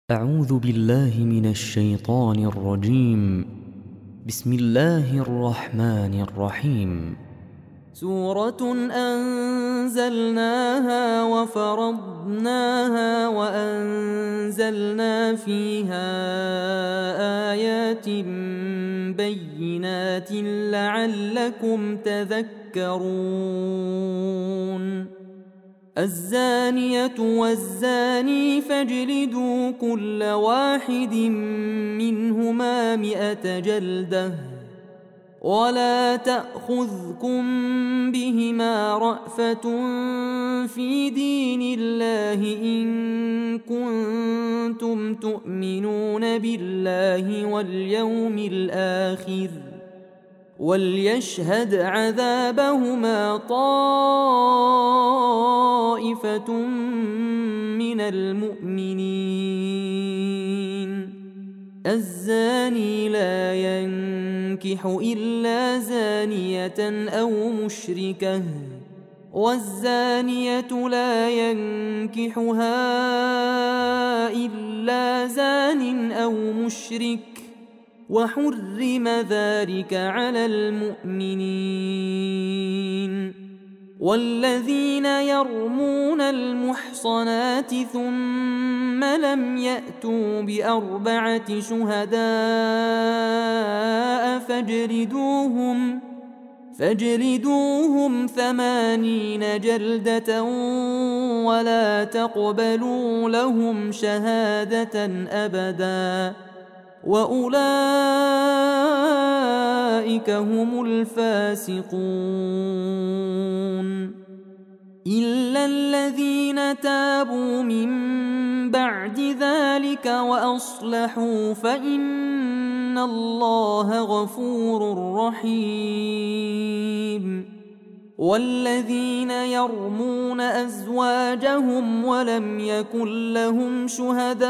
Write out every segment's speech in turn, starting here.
أعوذ بالله من الشيطان الرجيم. بسم الله الرحمن الرحيم. سورة أنزلناها وفرضناها وأنزلنا فيها آيات بينات لعلكم تذكرون. الزانية والزاني فاجلدوا كل واحد منهما 100 جلدة ولا تأخذكم بهما رأفة في دين الله إن كنتم تؤمنون بالله واليوم الآخر وليشهد عذابهما طائفة من المؤمنين. الزاني لا ينكح إلا زانية أو مشركة والزانية لا ينكحها إلا زان أو مشرك وحرم ذلك على المؤمنين. والذين يرمون المحصنات ثم لم يأتوا ب4 شهداء فاجلدوهم 80 جلدة ولا تقبلوا لهم شهادة أبدا وأولئك هم الفاسقون. إلا الذين تابوا من بعد ذلك وأصلحوا فإن الله غفور رحيم. والذين يرمون أزواجهم ولم يكن لهم شهداء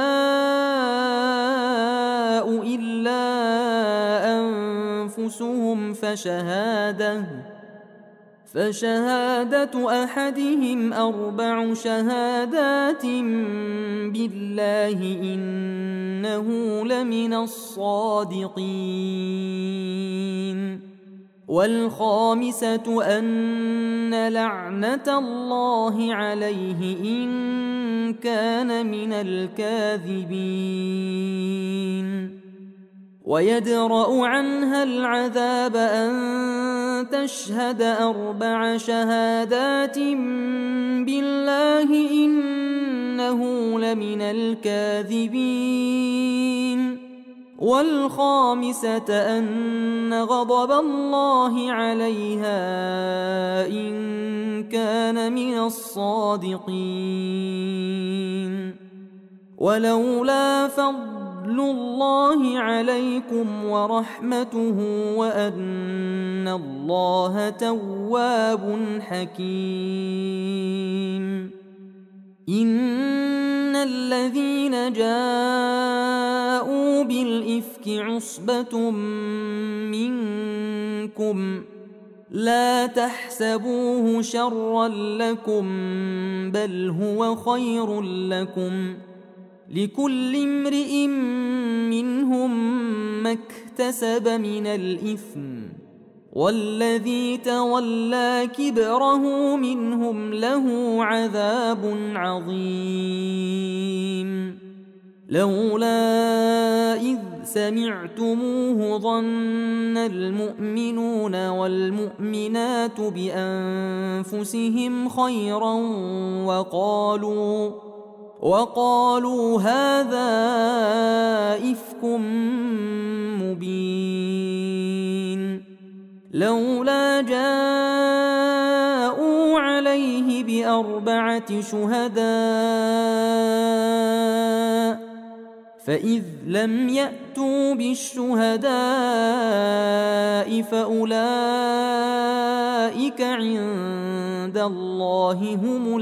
إلا أنفسهم فشهادة أحدهم 4 شهادات بالله إنه لمن الصادقين. والخامسة أن لعنة الله عليه إن كان من الكاذبين. ويدرأ عنها العذاب أن تشهد 4 شهادات بالله إنه لمن الكاذبين. والخامسة أن غضب الله عليها إن كان من الصادقين. ولولا فضل الله عليكم ورحمته وأن الله تواب حكيم. إن الذين جاءوا بالإفك عصبة منكم لا تحسبوه شرا لكم بل هو خير لكم لكل امرئ منهم ما اكتسب من الإثم والذي تولى كبره منهم له عذاب عظيم. لولا إذ سمعتموه ظن المؤمنون والمؤمنات بأنفسهم خيرا وقالوا هذا إفك مبين. لولا جاءوا عليه ب4 شهداء فإذ لم يأتوا بالشهداء فأولئك عند الله هم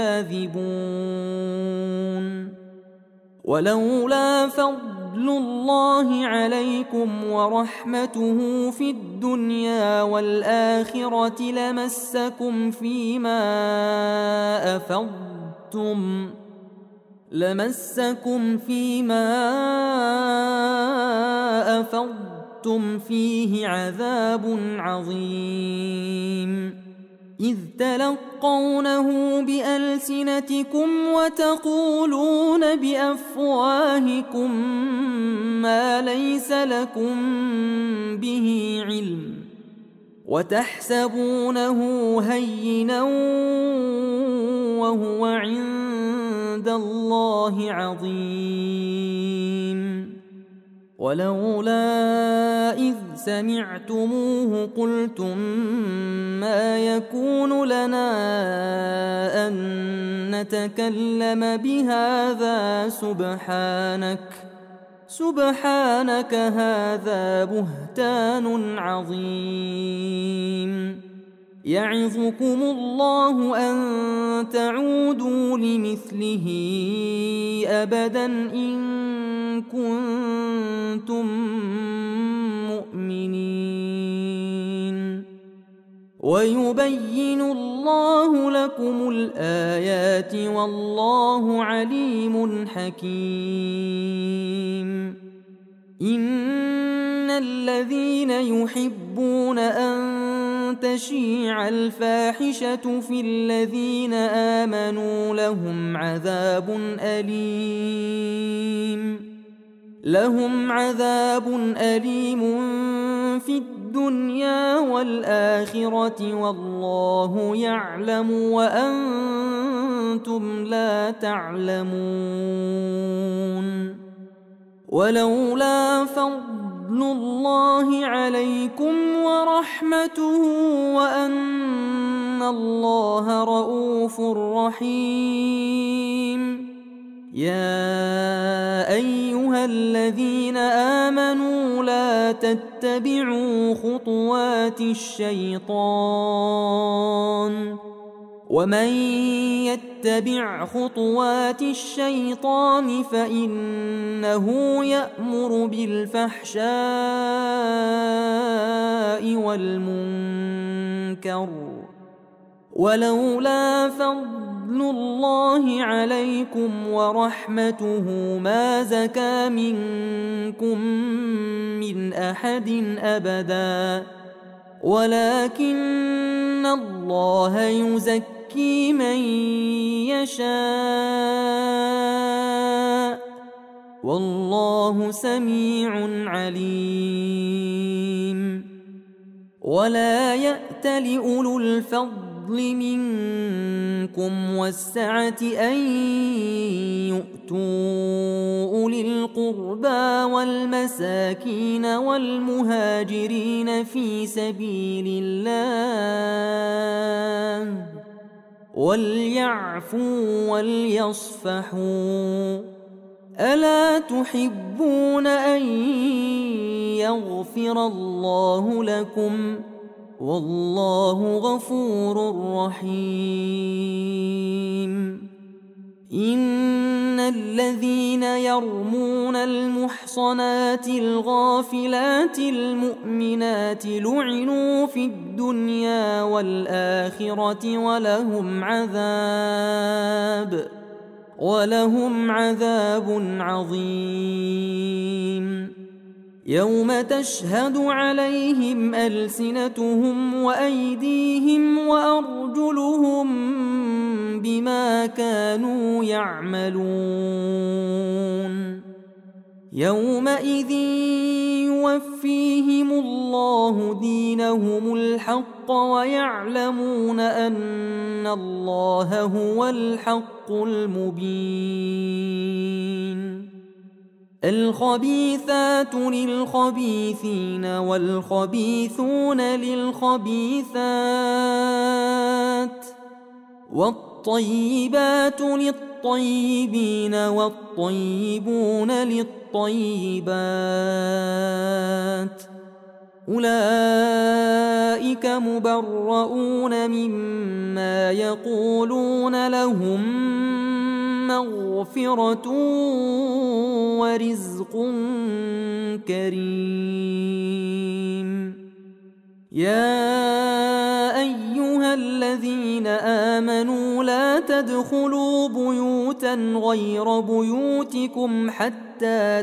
الكاذبون. ولولا فضل الله عليكم ورحمته في الدنيا والآخرة لمسكم فيما أفضتم لمسكم فيما أفضتم فيه عذاب عظيم إذ تلقونه بألسنتكم وتقولون بأفواهكم ما ليس لكم به علم وتحسبونه هينا وهو عند الله عظيم ولولا إذ سمعتموه قلتم ما يكون لنا أن نتكلم بهذا سبحانك هذا بهتان عظيم يعظكم الله أن تعودوا لمثله أبدا إن كنتم مؤمنين ويبين الله لكم الآيات والله عليم حكيم إن الذين يحبون أن تشيع الفاحشة في الذين آمنوا لهم عذاب أليم في الدنيا والآخرة والله يعلم وأنتم لا تعلمون ولولا فضل الله عليكم ورحمته وأن الله رؤوف رحيم يا أيها الذين آمنوا لا تتبعوا خطوات الشيطان ومن يتبع خطوات الشيطان فإنه يأمر بالفحشاء والمنكر ولولا فضل الله عليكم ورحمته ما زكى منكم من أحد أبدا ولكن الله يزكي من يشاء والله سميع عليم ولا يأت لأولو الفضل منكم والسعة أن يؤتوا أولي القربى والمساكين والمهاجرين في سبيل الله وليعفوا وليصفحوا ألا تحبون أن يغفر الله لكم والله غفور رحيم إن الذين يرمون المحصنات الغافلات المؤمنات لعنوا في الدنيا والآخرة ولهم عذاب عظيم يوم تشهد عليهم ألسنتهم وأيديهم وأرجلهم بما كانوا يعملون يومئذ يوفيهم الله دينهم الحق ويعلمون أن الله هو الحق المبين الخبيثات للخبيثين والخبيثون للخبيثات والطيبات للطيبين والطيبون للطيبات أولئك مبرؤون مما يقولون لهم مغفرة ورزق كريم يا أيها الذين آمنوا لا تدخلوا بيوت بيوتا غير بيوتكم حتى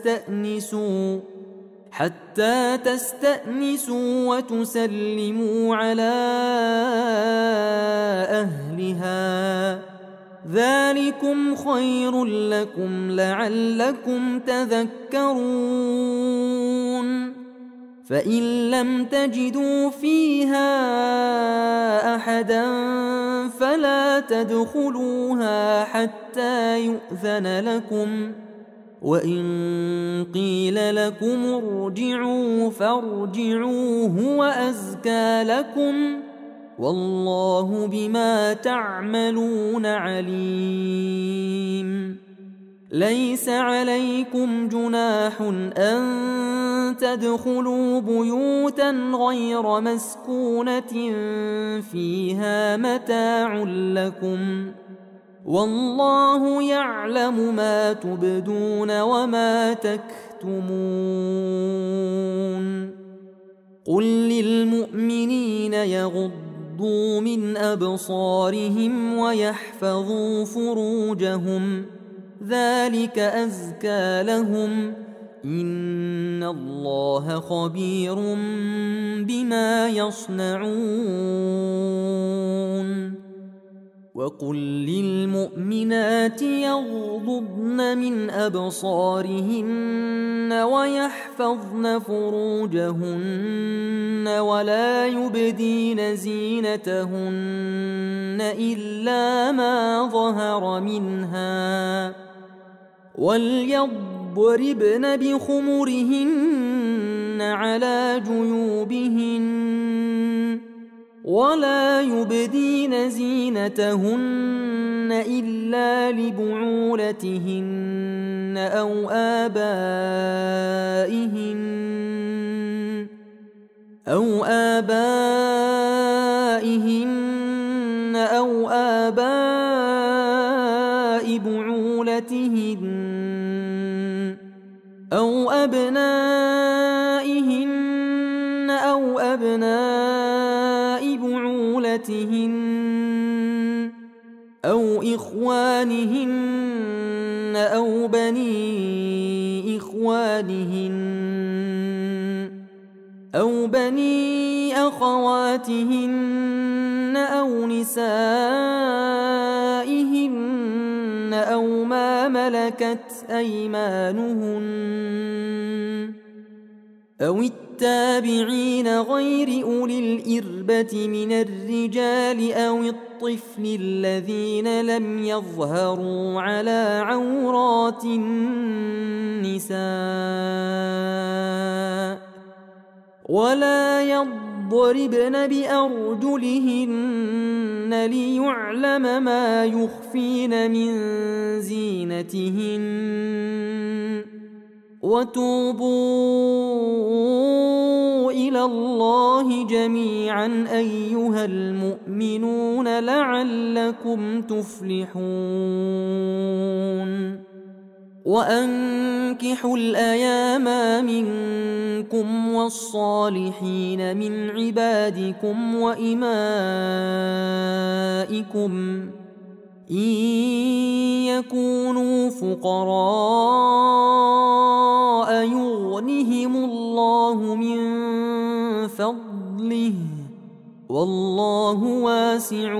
تستأنسوا وتسلموا على أهلها، ذلكم خير لكم لعلكم تذكرون. فإن لم تجدوا فيها أحدا فلا تدخلوها حتى يؤذن لكم، وإن قيل لكم ارجعوا فارجعوا هو أزكى لكم، والله بما تعملون عليم. ليس عليكم جناح أن تدخلوا بيوتا غير مسكونة فيها متاع لكم، والله يعلم ما تبدون وما تكتمون. قل للمؤمنين يغضوا من أبصارهم ويحفظوا فروجهم، ذلك أزكى لهم، إن الله خبير بما يصنعون. وقل للمؤمنات يغضضن من أبصارهن ويحفظن فروجهن ولا يبدين زينتهن إلا ما ظهر منها، وليضربن بخمرهن على جيوبهن ولا يبدين زينتهن إلا لبعولتهن أو آبائهن أو آباء بعولتهن أو أبنائهن أو أبناء بعولتهن أو إخوانهن أو بني إخوانهن أو بني أخواتهن أو نسائهن أو ما ملكت أيمانهن أو التابعين غير أولي الإربة من الرجال أو الطفل الذين لم يظهروا على عورات النساء، ولا يضربن بأرجلهن ليعلم ما يخفين من زينتهن، وتوبوا إلى الله جميعا أيها المؤمنون لعلكم تفلحون. وأنكحوا الأيام منكم والصالحين من عبادكم وإمائكم إن يكونوا فقراء يغنهم الله من فضله، والله واسع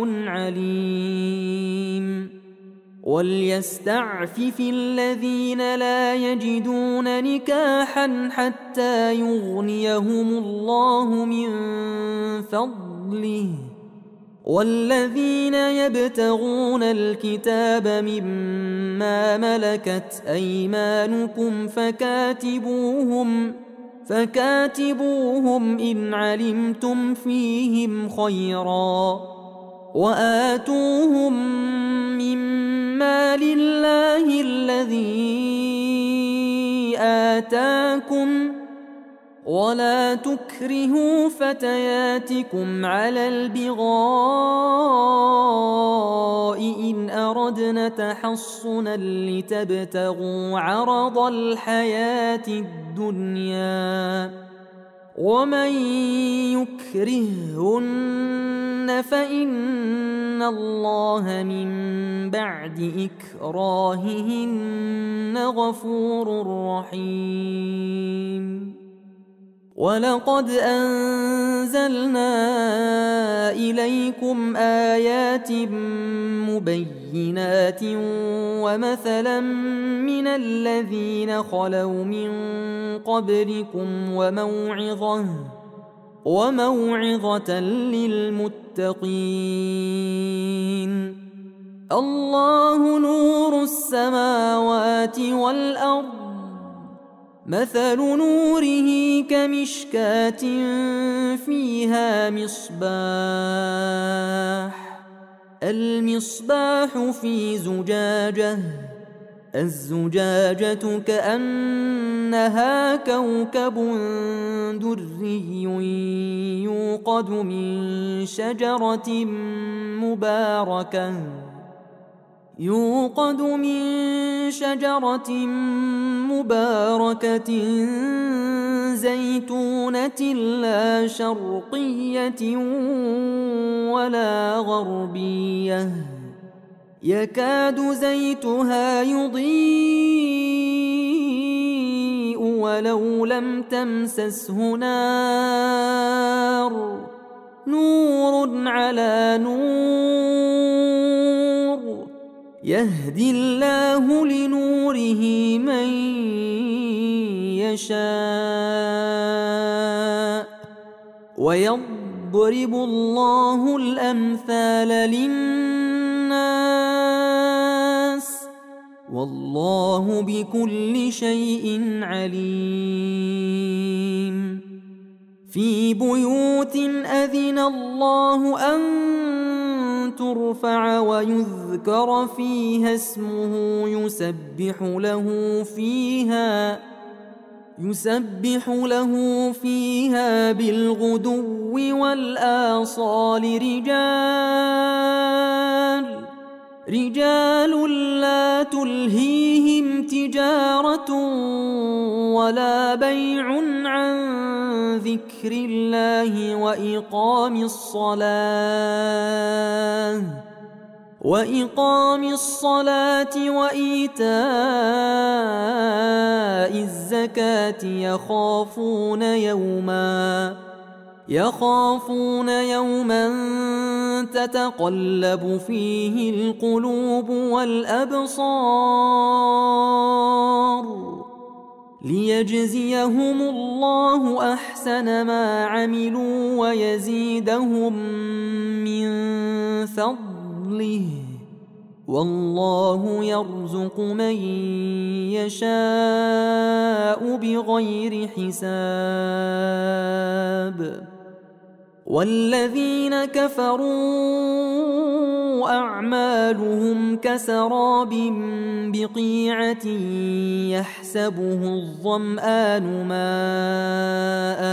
عليم. وليستعفف الذين لا يجدون نكاحا حتى يغنيهم الله من فضله، والذين يبتغون الكتاب مما ملكت أيمانكم فكاتبوهم إن علمتم فيهم خيرا، وآتوهم مما لله الذي آتاكم، ولا تكرهوا فتياتكم على البغاء إن أردنا تحصنا لتبتغوا عرض الحياة الدنيا، ومن يكرههن فإن الله من بعد إكراههن غفور رحيم ولقد أنزلنا إليكم آيات مبينات ومثلا من الذين خلوا من قبلكم وموعظة للمتقين الله نور السماوات والأرض مثل نوره كمشكاة فيها المصباح في زجاجة الزجاجة كأنها كوكب دري يوقد من شجرة مباركة زيتونة لا شرقية ولا غربية يكاد زيتها يضيء ولو لم تمسسه نور على نور يهدي الله لنوره من يشاء ويضرب الله الأمثال للناس والله بكل شيء عليم في بيوت أذن الله أن ترفع ويذكر فيها اسمه يسبح له فيها بالغدو والآصال رجال لا تلهيهم تجارة ولا بيع عن ذكر الله وإقام الصلاة وإيتاء الزكاة يخافون يوما تتقلب فيه القلوب والأبصار ليجزيهم الله أحسن ما عملوا ويزيدهم من فضله والله يرزق من يشاء بغير حساب والذين كفروا أعمالهم كسراب بقيعة يحسبه الظمآن ماءً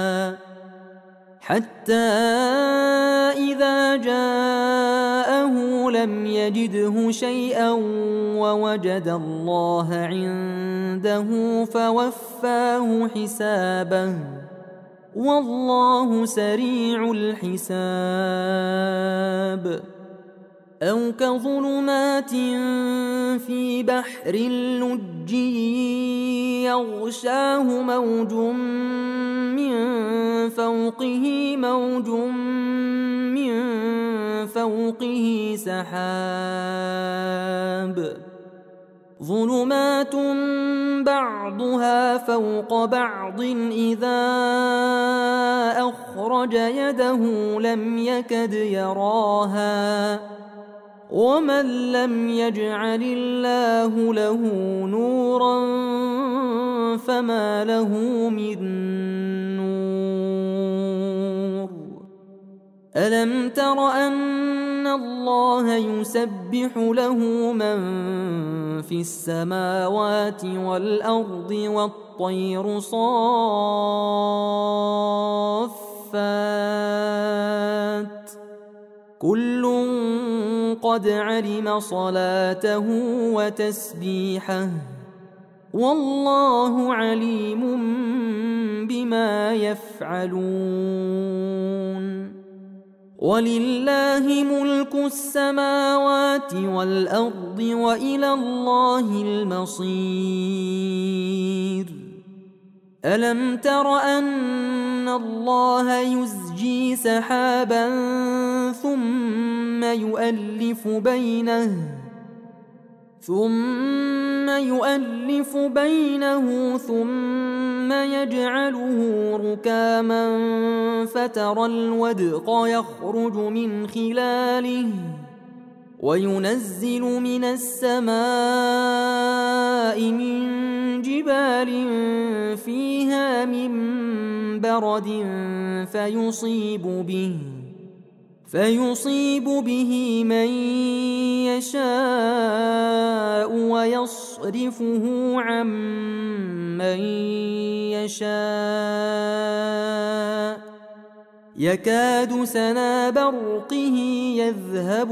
حتى إذا جاءه لم يجده شيئا ووجد الله عنده فوفاه حسابه والله سريع الحساب أو كظلمات في بحر لجي يغشاه موج من فوقه سحاب ظلمات بعضها فوق بعض إذا أخرج يده لم يكد يراها ومن لم يجعل الله له نورا فما له من نور ألم تر أن الله يسبح له من في السماوات والأرض والطير صافات كل قد علم صلاته وتسبيحه والله عليم بما يفعلون ولله ملك السماوات والأرض وإلى الله المصير ألم تر أن الله يزجي سحابا ثم يؤلف بينه ثم يجعله ركاما فترى الودق يخرج من خلاله وينزل من السماء من جبال فيها من برد فيصيب به من يشاء ويصرفه عن من يشاء يكاد سنا برقه يذهب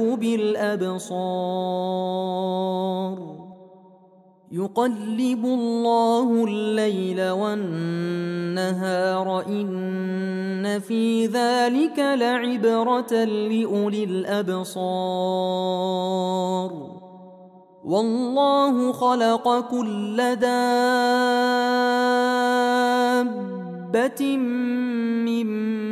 بالأبصار يقلب الله الليل والنهار إن في ذلك لعبرة لأولي الأبصار والله خلق كل دابة من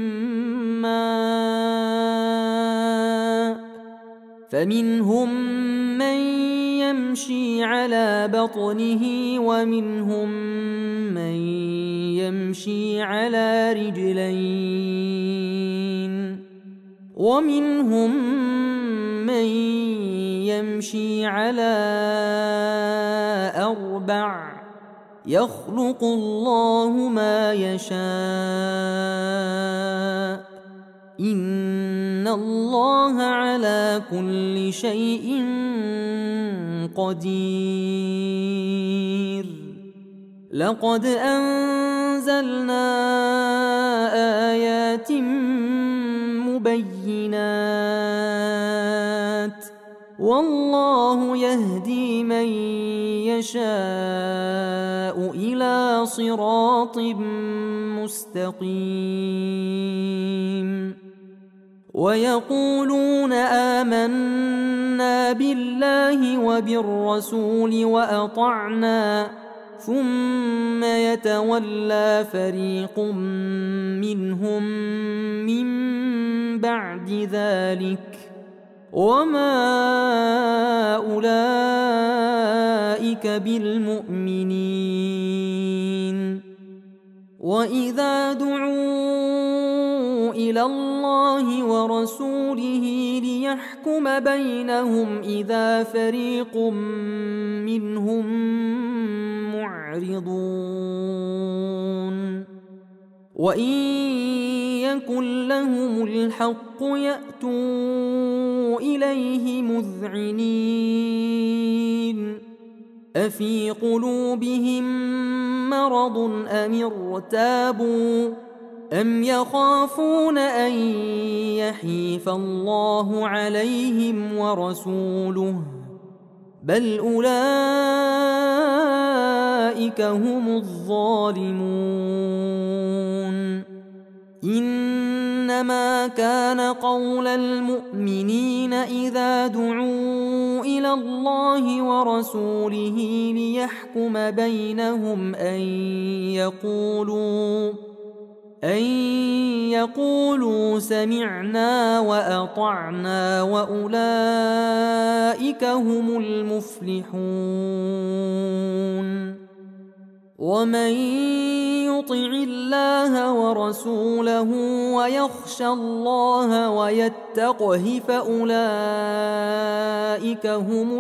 ماء فمنهم من يمشي على بطنه ومنهم من يمشي على رجلين ومنهم من يمشي على أربع يخلق الله ما يشاء إن الله على كل شيء قدير لقد أنزلنا آيات مبينات والله يهدي من يشاء إلى صراط مستقيم ويقولون آمنا بالله وبالرسول وأطعنا ثم يتولى فريق منهم من بعد ذلك وما أولئك بالمؤمنين وإذا دعوا إلى الله ورسوله ليحكم بينهم إذا فريق منهم معرضون وإن يكن لهم الحق يأتوا إليه مذعنين أفي قلوبهم مرض أم ارتابوا أم يخافون أن يحيف الله عليهم ورسوله بل أولئك هم الظالمون إنما كان قول المؤمنين إذا دعوا إلى الله ورسوله ليحكم بينهم أن يقولوا سمعنا وأطعنا وأولئك هم المفلحون ومن يطع الله ورسوله ويخشى الله ويتقه فأولئك هم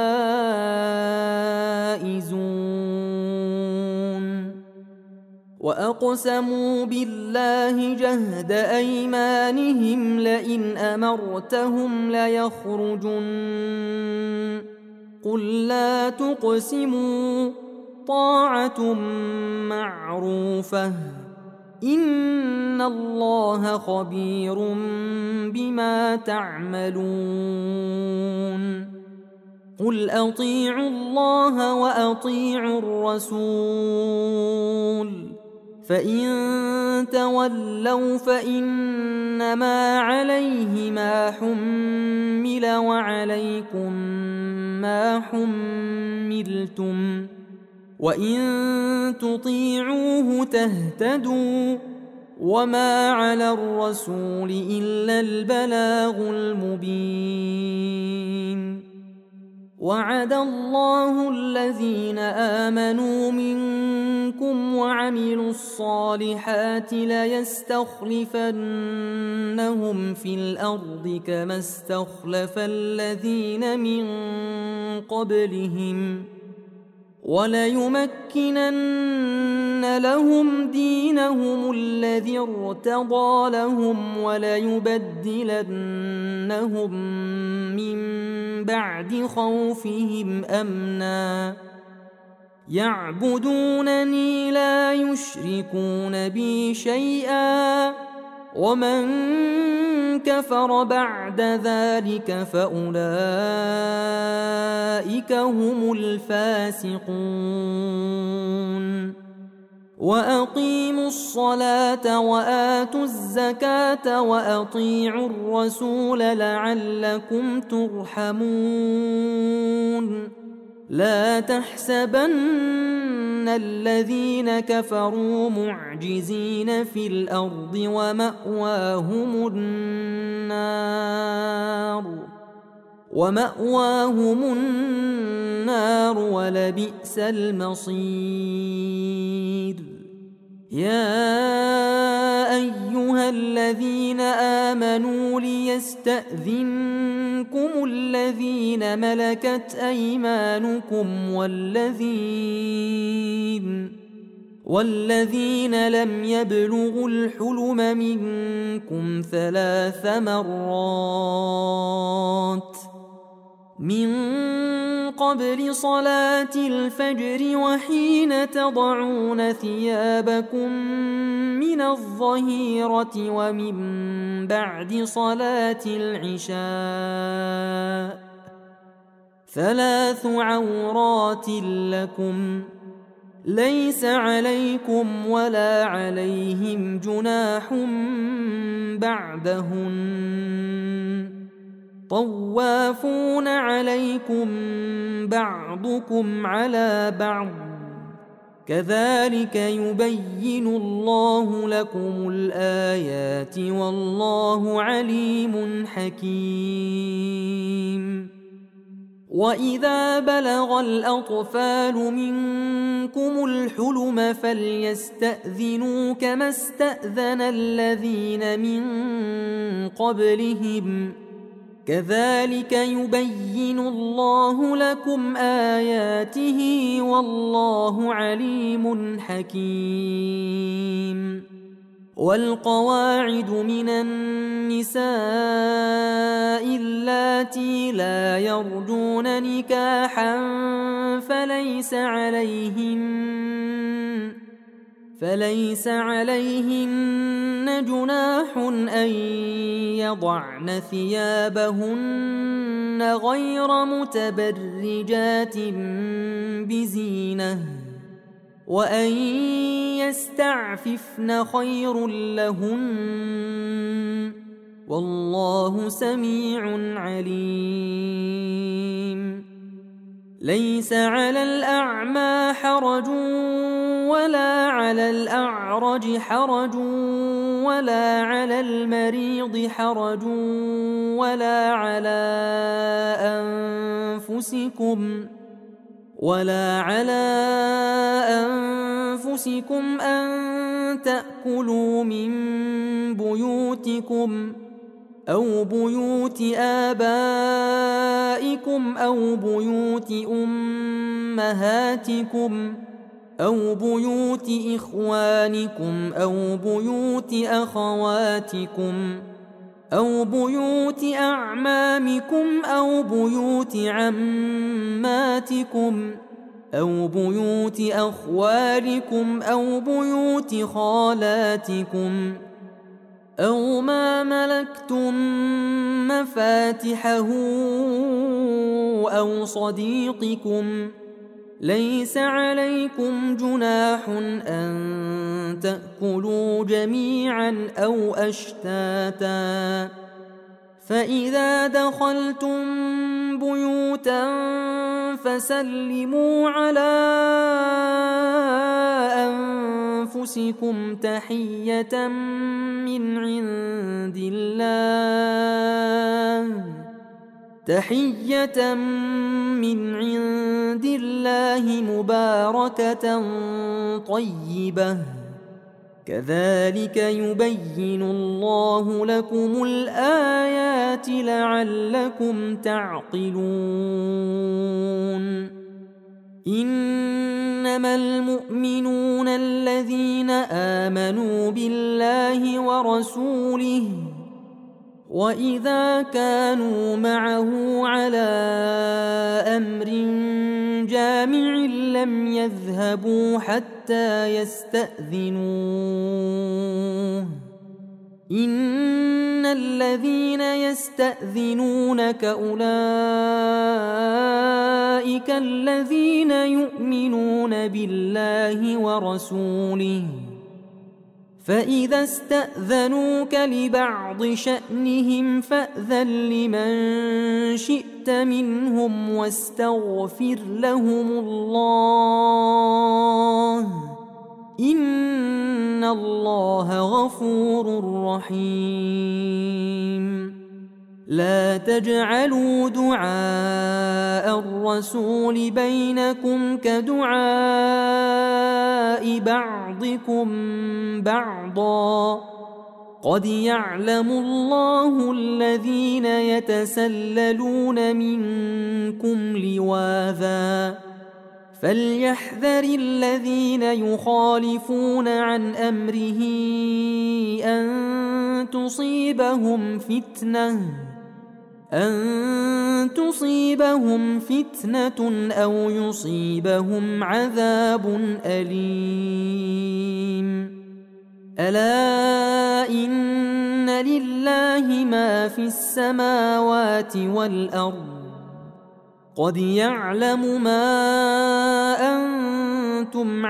الفائزون وأقسموا بالله جهد أيمانهم لئن أمرتهم ليخرجن قل لا تقسموا طاعة معروفة إن الله خبير بما تعملون قل أطيعوا الله وأطيعوا الرسول فإن تولوا فإنما عليه ما حمل وعليكم ما حملتم وإن تطيعوه تهتدوا وما على الرسول إلا البلاغ المبين وعد الله الذين آمنوا منكم وعملوا الصالحات ليستخلفنهم في الأرض كما استخلف الذين من قبلهم وليمكنن لهم دينهم الذي ارتضى لهم وليبدلنهم من بعد خوفهم أمنا يعبدونني لا يشركون بي شيئا ومن كفر بعد ذلك فأولئك هم الفاسقون وأقيموا الصلاة وآتوا الزكاة وأطيعوا الرسول لعلكم ترحمون لا تحسبن الذين كفروا معجزين في الأرض ومأواهم النار ولبئس المصير يا أيها الذين آمنوا ليستأذنكم الذين ملكت أيمانكم والذين لم يبلغوا الحلم منكم 3 مرات من قبل صلاة الفجر وحين تضعون ثيابكم من الظهيرة ومن بعد صلاة العشاء 3 عورات لكم ليس عليكم ولا عليهم جناح بعدهن طوافون عليكم بعضكم على بعض كذلك يبين الله لكم الآيات والله عليم حكيم وإذا بلغ الأطفال منكم الحلم فليستأذنوا كما استأذن الذين من قبلهم كذلك يبين الله لكم آياته والله عليم حكيم والقواعد من النساء اللاتي لا يرجون نكاحا فليس عليهن جناح أن يضعن ثيابهن غير متبرجات بزينة وأن يستعففن خير لهن والله سميع عليم ليس على الأعمى حرج ولا على الأعرج حرج ولا على المريض حرج ولا على أنفسكم أن تأكلوا من بيوتكم أو بيوت آبائكم أو بيوت أمهاتكم أو بيوت إخوانكم أو بيوت أخواتكم أو بيوت أعمامكم أو بيوت عماتكم أو بيوت أخوالكم أو بيوت خالاتكم أو ما ملكتم مفاتحه أو صديقكم ليس عليكم جناح أن تأكلوا جميعا أو أشتاتا فإذا دخلتم بيوتا فسلموا على أنفسكم تحية من عند الله مباركة طيبة كذلك يبين الله لكم الآيات لعلكم تعقلون إنما المؤمنون الذين آمنوا بالله ورسوله وإذا كانوا معه على أمر جامع لم يذهبوا حتى يستأذنوه إن الذين يستأذنونك أولئك الذين يؤمنون بالله ورسوله فإذا استأذنوك لبعض شأنهم فأذن لمن شئت منهم واستغفر لهم الله إن الله غفور رحيم لا تجعلوا دعاء الرسول بينكم كدعاء بعضكم بعضا قد يعلم الله الذين يتسللون منكم لواذا فليحذر الذين يخالفون عن أمره أن تصيبهم فتنة أو يصيبهم عذاب أليم ألا إن لله ما في السماوات والأرض قد يعلم ما أنتم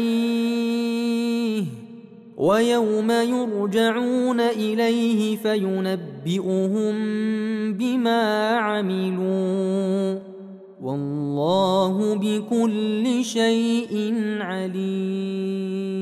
عليه ويوم يرجعون إليه فينبئهم بما عملوا والله بكل شيء عليم